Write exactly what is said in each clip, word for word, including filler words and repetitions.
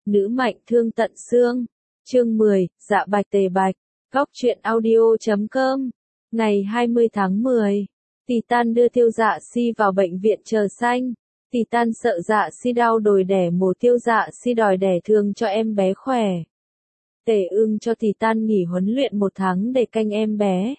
Nữ mạnh thương tận xương. Chương mười, Dạ Bạch Tề Bạch. Góc truyện audio chấm com. Ngày hai mươi tháng mười. Titan đưa Tiêu Dạ Si vào bệnh viện chờ sanh. Titan sợ Dạ Si đau đồi đẻ mổ, Tiêu Dạ Si đòi đẻ thường cho em bé khỏe. Tề Ưng cho Titan nghỉ huấn luyện một tháng để canh em bé.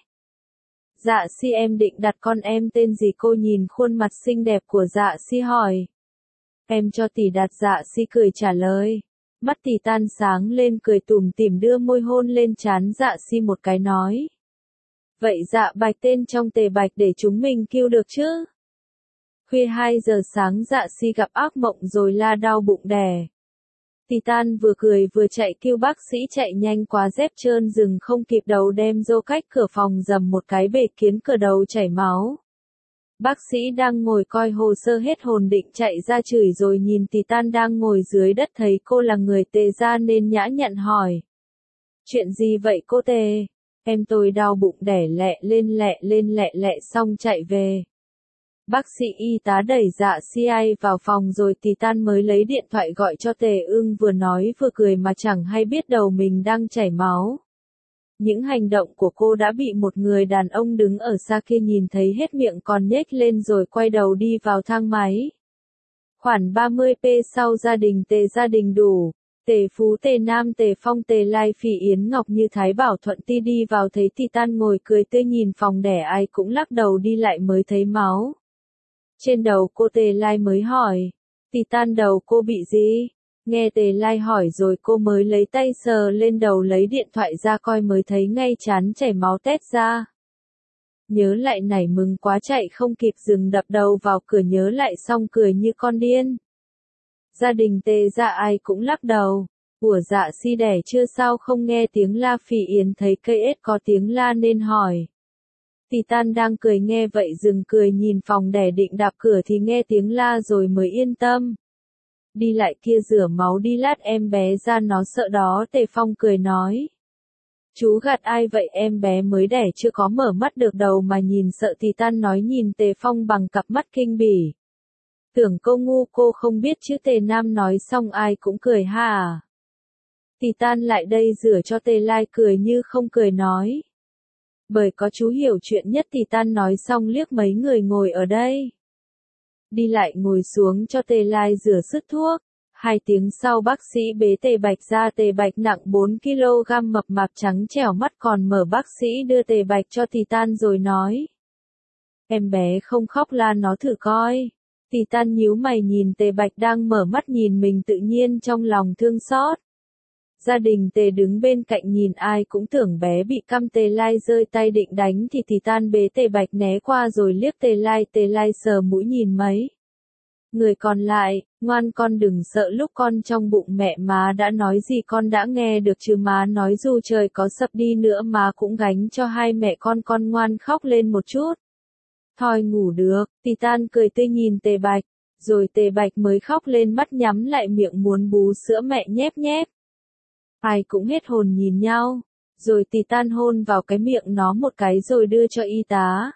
Dạ Si, em định đặt con em tên gì? Cô nhìn khuôn mặt xinh đẹp của Dạ Si hỏi. Em cho tỷ đặt. Dạ Si cười trả lời. Mắt Titan sáng lên, cười tủm tỉm đưa môi hôn lên trán Dạ Si một cái nói. Vậy Dạ Bạch tên trong Tề Bạch để chúng mình kêu được chứ? Khuya hai giờ sáng Dạ Si gặp ác mộng rồi la đau bụng đẻ. Titan vừa cười vừa chạy kêu bác sĩ, chạy nhanh quá dép trơn dừng không kịp đầu đem Dô cách cửa phòng dầm một cái bể kiến cửa đầu chảy máu. Bác sĩ đang ngồi coi hồ sơ hết hồn định chạy ra chửi rồi nhìn Titan đang ngồi dưới đất thấy cô là người Tề gia nên nhã nhặn hỏi. Chuyện gì vậy cô Tề? Em tôi đau bụng đẻ, lẹ lên lẹ lên lẹ lẹ xong chạy về. Bác sĩ y tá đẩy Dạ Si vào phòng rồi Titan mới lấy điện thoại gọi cho Tề Ưng, vừa nói vừa cười mà chẳng hay biết đầu mình đang chảy máu. Những hành động của cô đã bị một người đàn ông đứng ở xa kia nhìn thấy hết, miệng còn nhếch lên rồi quay đầu đi vào thang máy. Khoảng ba mươi phút sau, gia đình Tề gia đình đủ. Tề Phú, Tề Nam, Tề Phong, Tề Lai, Phỉ Yến Ngọc như Thái Bảo Thuận Ti đi vào thấy Titan ngồi cười tươi nhìn phòng đẻ, ai cũng lắc đầu đi lại mới thấy máu. Trên đầu cô Tề Lai mới hỏi. Titan, đầu cô bị gì? Nghe Tề Lai hỏi rồi cô mới lấy tay sờ lên đầu, lấy điện thoại ra coi mới thấy ngay trán chảy máu tét ra. Nhớ lại nảy mừng quá chạy không kịp dừng đập đầu vào cửa, nhớ lại xong cười như con điên. Gia đình Tề gia ai cũng lắc đầu. Của Dạ Si đẻ chưa sao không nghe tiếng la? Phỉ Yến thấy cây ếch có tiếng la nên hỏi. Titan đang cười nghe vậy dừng cười nhìn phòng đẻ định đạp cửa thì nghe tiếng la rồi mới yên tâm. Đi lại kia rửa máu đi lát em bé ra, nó sợ đó. Tề Phong cười nói. Chú gạt ai vậy, em bé mới đẻ chưa có mở mắt được đầu mà nhìn sợ. Titan nói nhìn Tề Phong bằng cặp mắt kinh bỉ. Tưởng cô ngu, cô không biết chứ? Tề Nam nói xong ai cũng cười ha à. Titan lại đây rửa cho. Tề Lai cười như không cười nói. Bởi có chú hiểu chuyện nhất. Titan nói xong liếc mấy người ngồi ở đây. Đi lại ngồi xuống cho Tề Lai rửa sức thuốc. Hai tiếng sau bác sĩ bế Tề Bạch ra. Tề Bạch nặng bốn ki lô gam, mập mạp trắng trẻo, mắt còn mở. Bác sĩ đưa Tề Bạch cho Titan rồi nói. Em bé không khóc, la nó thử coi. Titan nhíu mày nhìn Tề Bạch đang mở mắt nhìn mình, tự nhiên trong lòng thương xót. Gia đình Tề đứng bên cạnh nhìn ai cũng tưởng bé bị căm. Tề Lai giơ tay định đánh thì Titan bế Tề Bạch né qua rồi liếc Tề Lai. Tề Lai sờ mũi nhìn mấy người còn lại. Ngoan con đừng sợ, lúc con trong bụng mẹ má đã nói gì con đã nghe được chứ? Má nói dù trời có sập đi nữa má cũng gánh cho hai mẹ con. Con ngoan khóc lên một chút. Thôi ngủ được. Titan cười tươi nhìn Tề Bạch. Rồi Tề Bạch mới khóc lên, mắt nhắm lại, miệng muốn bú sữa mẹ nhép nhép. Ai cũng hết hồn nhìn nhau. Rồi Titan hôn vào cái miệng nó một cái rồi đưa cho y tá.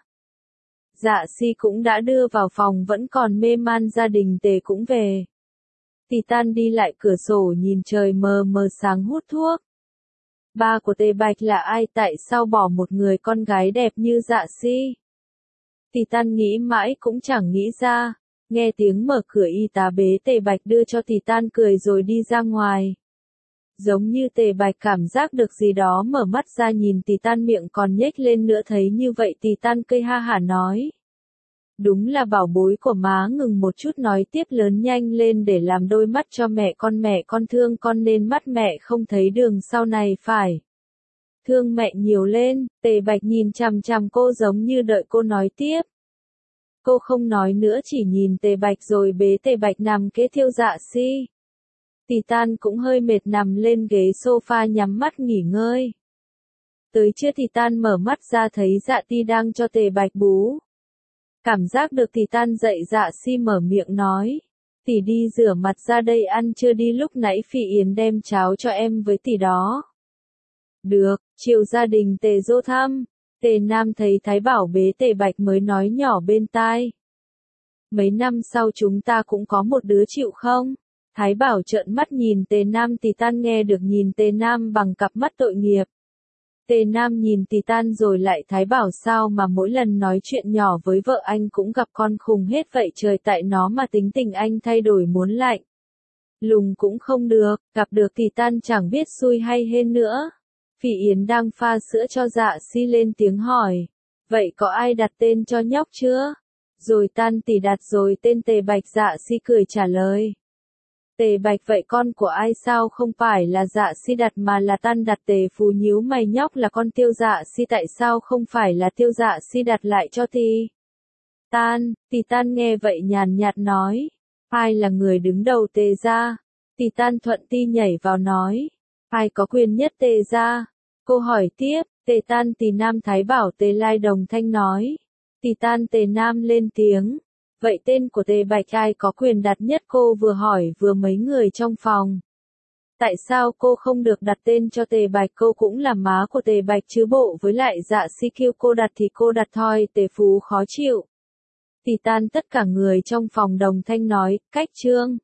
Dạ Si cũng đã đưa vào phòng, vẫn còn mê man. Gia đình Tề cũng về. Titan đi lại cửa sổ nhìn trời mờ mờ sáng hút thuốc. Ba của Tề Bạch là ai? Tại sao bỏ một người con gái đẹp như Dạ Si? Titan nghĩ mãi cũng chẳng nghĩ ra. Nghe tiếng mở cửa, y tá bế Tề Bạch đưa cho Titan cười rồi đi ra ngoài. Giống như Tề Bạch cảm giác được gì đó, mở mắt ra nhìn Titan, miệng còn nhếch lên nữa. Thấy như vậy Titan cười ha hả nói. Đúng là bảo bối của má. Ngừng một chút nói tiếp, lớn nhanh lên để làm đôi mắt cho mẹ con. Mẹ con thương con nên mắt mẹ không thấy đường, sau này phải thương mẹ nhiều lên. Tề Bạch nhìn chằm chằm cô giống như đợi cô nói tiếp. Cô không nói nữa, chỉ nhìn Tề Bạch rồi bế Tề Bạch nằm kế Tiêu Dạ Si. Titan cũng hơi mệt nằm lên ghế sofa nhắm mắt nghỉ ngơi. Tới trưa Titan mở mắt ra thấy Dạ Ti đang cho Tề Bạch bú. Cảm giác được Titan dậy, Dạ Si mở miệng nói. Tỷ đi rửa mặt ra đây ăn chưa đi, lúc nãy Phỉ Yến đem cháo cho em với tỷ đó. Được, chiều gia đình Tề dô thăm. Tề Nam thấy Thái Bảo bế Tề Bạch mới nói nhỏ bên tai. Mấy năm sau chúng ta cũng có một đứa chịu không? Thái Bảo trợn mắt nhìn Tề Nam. Titan nghe được nhìn Tề Nam bằng cặp mắt tội nghiệp. Tề Nam nhìn Titan rồi lại Thái Bảo sao mà mỗi lần nói chuyện nhỏ với vợ anh cũng gặp con khùng hết vậy trời, tại nó mà tính tình anh thay đổi muốn lạnh lùng cũng không được, gặp được Titan chẳng biết xui hay hên nữa. Phỉ Yến đang pha sữa cho Dạ Si lên tiếng hỏi, vậy có ai đặt tên cho nhóc chưa? Rồi Tan tỷ đặt rồi tên Tề Bạch. Dạ Si cười trả lời. Tề Bạch vậy con của ai? Sao không phải là Dạ Si đặt mà là Tan đặt? Tề Phú nhíu mày, nhóc là con Tiêu Dạ Si, tại sao không phải là Tiêu Dạ Si đặt lại cho Ti Tan? Titan nghe vậy nhàn nhạt nói, ai là người đứng đầu Tề gia? Titan thuận ti nhảy vào nói, ai có quyền nhất Tề gia? Cô hỏi tiếp, Tề Tan Tề Nam Thái Bảo Tề Lai đồng thanh nói. Titan Tề Nam lên tiếng, vậy tên của Tề Bạch ai có quyền đặt nhất? Cô vừa hỏi vừa mấy người trong phòng. Tại sao cô không được đặt tên cho Tề Bạch? Cô cũng là má của Tề Bạch chứ bộ, với lại Dạ Si kêu cô đặt thì cô đặt thôi. Tề Phú khó chịu. Titan tất cả người trong phòng đồng thanh nói, cách trương.